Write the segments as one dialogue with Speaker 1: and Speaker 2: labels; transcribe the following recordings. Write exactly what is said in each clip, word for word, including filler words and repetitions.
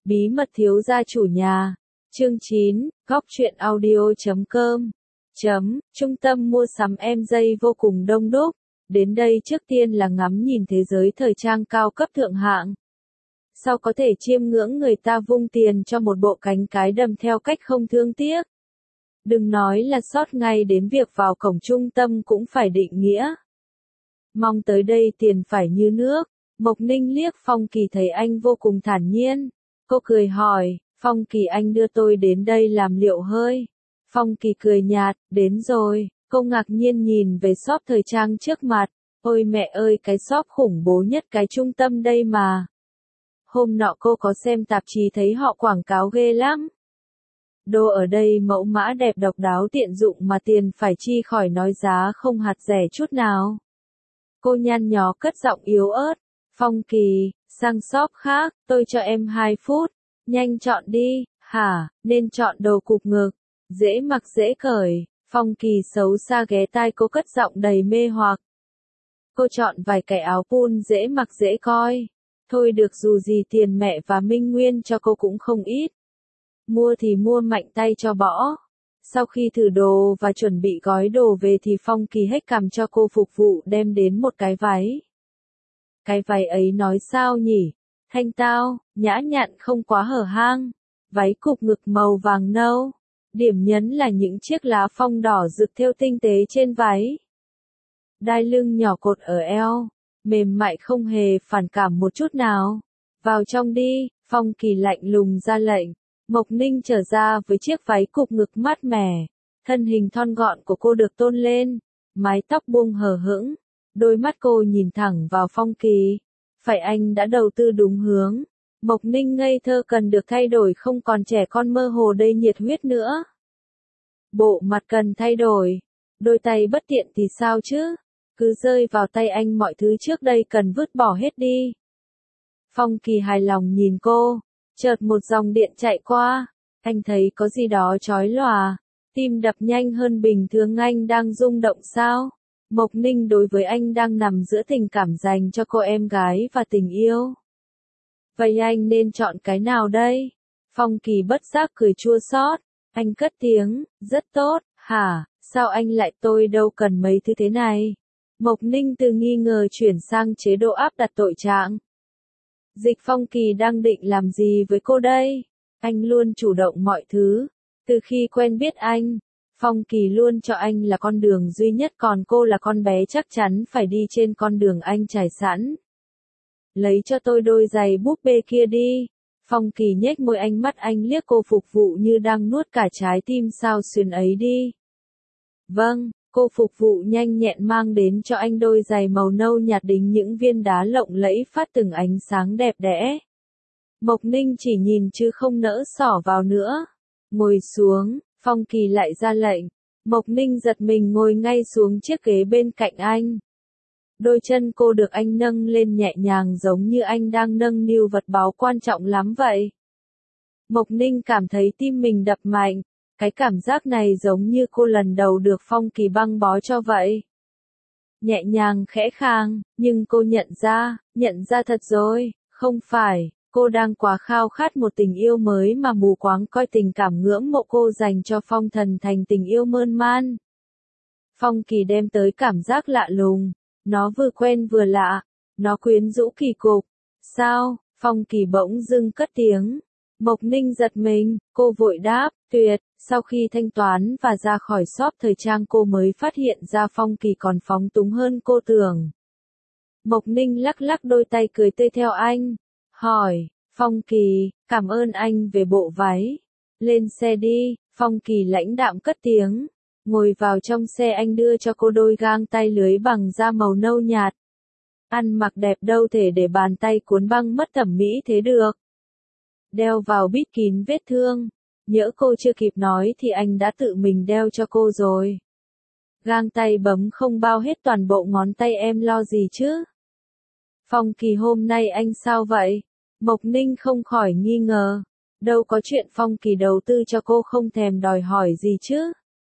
Speaker 1: Bí mật thiếu gia chủ nhà. Chương chín, góc truyện audio chấm com. Chấm, trung tâm mua sắm em giây vô cùng đông đúc. Đến đây trước tiên là ngắm nhìn thế giới thời trang cao cấp thượng hạng. Sau có thể chiêm ngưỡng người ta vung tiền cho một bộ cánh cái đầm theo cách không thương tiếc. Đừng nói là sót ngay đến việc vào cổng trung tâm cũng phải định nghĩa. Mong tới đây tiền phải như nước. Mộc Ninh liếc Phong Kỳ thấy anh vô cùng thản nhiên. Cô cười hỏi, Phong Kỳ anh đưa tôi đến đây làm liệu hơi. Phong Kỳ cười nhạt, đến rồi. Cô ngạc nhiên nhìn về shop thời trang trước mặt. Ôi mẹ ơi, cái shop khủng bố nhất cái trung tâm đây mà. Hôm nọ cô có xem tạp chí thấy họ quảng cáo ghê lắm. Đồ ở đây mẫu mã đẹp độc đáo tiện dụng mà tiền phải chi khỏi nói giá không hạt rẻ chút nào. Cô nhăn nhó cất giọng yếu ớt. Phong Kỳ, sang shop khác, tôi cho em hai phút. Nhanh chọn đi, hả, nên chọn đồ cụp ngực. Dễ mặc dễ cởi. Phong Kỳ xấu xa ghé tai cô cất giọng đầy mê hoặc. Cô chọn vài cái áo pun dễ mặc dễ coi. Thôi được, dù gì tiền mẹ và Minh Nguyên cho cô cũng không ít. Mua thì mua mạnh tay cho bỏ. Sau khi thử đồ và chuẩn bị gói đồ về thì Phong Kỳ hếch cằm cho cô phục vụ đem đến một cái váy. Cái váy ấy nói sao nhỉ? Thanh tao, nhã nhặn không quá hở hang. Váy cụp ngực màu vàng nâu. Điểm nhấn là những chiếc lá phong đỏ rực thêu tinh tế trên váy. Đai lưng nhỏ cột ở eo. Mềm mại không hề phản cảm một chút nào. Vào trong đi, Phong Kỳ lạnh lùng ra lệnh. Mộc Ninh trở ra với chiếc váy cụp ngực mát mẻ. Thân hình thon gọn của cô được tôn lên. Mái tóc buông hờ hững. Đôi mắt cô nhìn thẳng vào Phong Kỳ. Phải anh đã đầu tư đúng hướng. Mộc Ninh ngây thơ cần được thay đổi, không còn trẻ con mơ hồ đầy nhiệt huyết nữa. Bộ mặt cần thay đổi. Đôi tay bất tiện thì sao chứ? Cứ rơi vào tay anh mọi thứ trước đây cần vứt bỏ hết đi. Phong Kỳ hài lòng nhìn cô. Chợt một dòng điện chạy qua. Anh thấy có gì đó chói lòa. Tim đập nhanh hơn bình thường, anh đang rung động sao? Mộc Ninh đối với anh đang nằm giữa tình cảm dành cho cô em gái và tình yêu. Vậy anh nên chọn cái nào đây? Phong Kỳ bất giác cười chua xót. Anh cất tiếng, rất tốt, hả, sao anh lại, tôi đâu cần mấy thứ thế này. Mộc Ninh từ nghi ngờ chuyển sang chế độ áp đặt tội trạng. Dịch Phong Kỳ đang định làm gì với cô đây? Anh luôn chủ động mọi thứ. Từ khi quen biết anh, Phong Kỳ luôn cho anh là con đường duy nhất, còn cô là con bé chắc chắn phải đi trên con đường anh trải sẵn. Lấy cho tôi đôi giày búp bê kia đi. Phong Kỳ nhếch môi, ánh mắt anh liếc cô phục vụ như đang nuốt cả trái tim sao xuyên ấy đi. Vâng, cô phục vụ nhanh nhẹn mang đến cho anh đôi giày màu nâu nhạt đính những viên đá lộng lẫy phát từng ánh sáng đẹp đẽ. Mộc Ninh chỉ nhìn chứ không nỡ xỏ vào nữa. Ngồi xuống, Phong Kỳ lại ra lệnh. Mộc Ninh giật mình ngồi ngay xuống chiếc ghế bên cạnh anh. Đôi chân cô được anh nâng lên nhẹ nhàng giống như anh đang nâng niu vật báu quan trọng lắm vậy. Mộc Ninh cảm thấy tim mình đập mạnh. Cái cảm giác này giống như cô lần đầu được Phong Kỳ băng bó cho vậy. Nhẹ nhàng khẽ khàng, nhưng cô nhận ra, nhận ra thật rồi, không phải, cô đang quá khao khát một tình yêu mới mà mù quáng coi tình cảm ngưỡng mộ cô dành cho Phong Thần thành tình yêu mơn man. Phong Kỳ đem tới cảm giác lạ lùng, nó vừa quen vừa lạ, nó quyến rũ kỳ cục. Sao? Phong Kỳ bỗng dưng cất tiếng. Mộc Ninh giật mình, cô vội đáp, tuyệt. Sau khi thanh toán và ra khỏi shop thời trang cô mới phát hiện ra Phong Kỳ còn phóng túng hơn cô tưởng. Mộc Ninh lắc lắc đôi tay cười tươi theo anh. Hỏi, Phong Kỳ, cảm ơn anh về bộ váy. Lên xe đi, Phong Kỳ lãnh đạm cất tiếng. Ngồi vào trong xe, anh đưa cho cô đôi găng tay lưới bằng da màu nâu nhạt. Ăn mặc đẹp đâu thể để bàn tay cuốn băng mất thẩm mỹ thế được. Đeo vào bít kín vết thương. Nhỡ cô chưa kịp nói thì anh đã tự mình đeo cho cô rồi. Gang tay bấm không bao hết toàn bộ ngón tay, em lo gì chứ? Phong Kỳ, hôm nay anh sao vậy? Mộc Ninh không khỏi nghi ngờ. Đâu có chuyện Phong Kỳ đầu tư cho cô không thèm đòi hỏi gì chứ?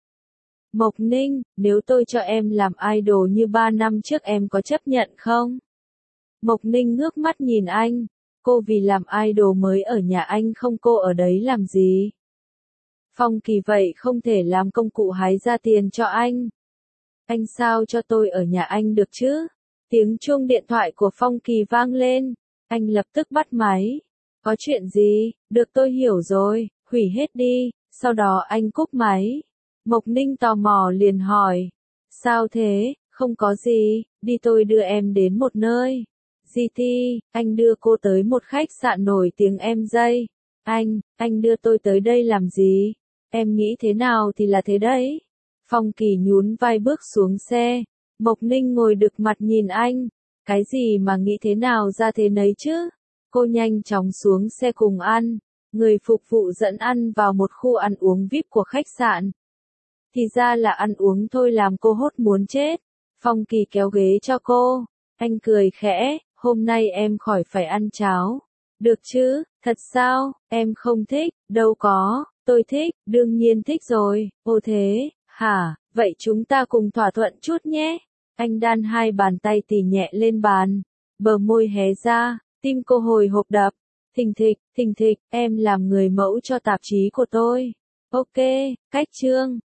Speaker 1: Mộc Ninh, nếu tôi cho em làm idol như ba năm trước em có chấp nhận không? Mộc Ninh ngước mắt nhìn anh. Cô vì làm idol mới ở nhà anh không, cô ở đấy làm gì? Phong Kỳ vậy không thể làm công cụ hái ra tiền cho anh. Anh sao cho tôi ở nhà anh được chứ? Tiếng chuông điện thoại của Phong Kỳ vang lên. Anh lập tức bắt máy. Có chuyện gì? Được, tôi hiểu rồi, hủy hết đi. Sau đó anh cúp máy. Mộc Ninh tò mò liền hỏi. Sao thế? Không có gì, đi tôi đưa em đến một nơi. giê tê, anh đưa cô tới một khách sạn nổi tiếng em dây. Anh, anh đưa tôi tới đây làm gì? Em nghĩ thế nào thì là thế đấy. Phong Kỳ nhún vai bước xuống xe. Mộc Ninh ngồi đực mặt nhìn anh. Cái gì mà nghĩ thế nào ra thế nấy chứ? Cô nhanh chóng xuống xe cùng ăn. Người phục vụ dẫn ăn vào một khu ăn uống vi ai pi của khách sạn. Thì ra là ăn uống thôi làm cô hốt muốn chết. Phong Kỳ kéo ghế cho cô. Anh cười khẽ, hôm nay em khỏi phải ăn cháo. Được chứ, thật sao, em không thích, đâu có, tôi thích, đương nhiên thích rồi, ô thế, hả, vậy chúng ta cùng thỏa thuận chút nhé. Anh đan hai bàn tay tỉ nhẹ lên bàn, bờ môi hé ra, tim cô hồi hộp đập. Thình thịch, thình thịch, em làm người mẫu cho tạp chí của tôi. Ok, cách chương.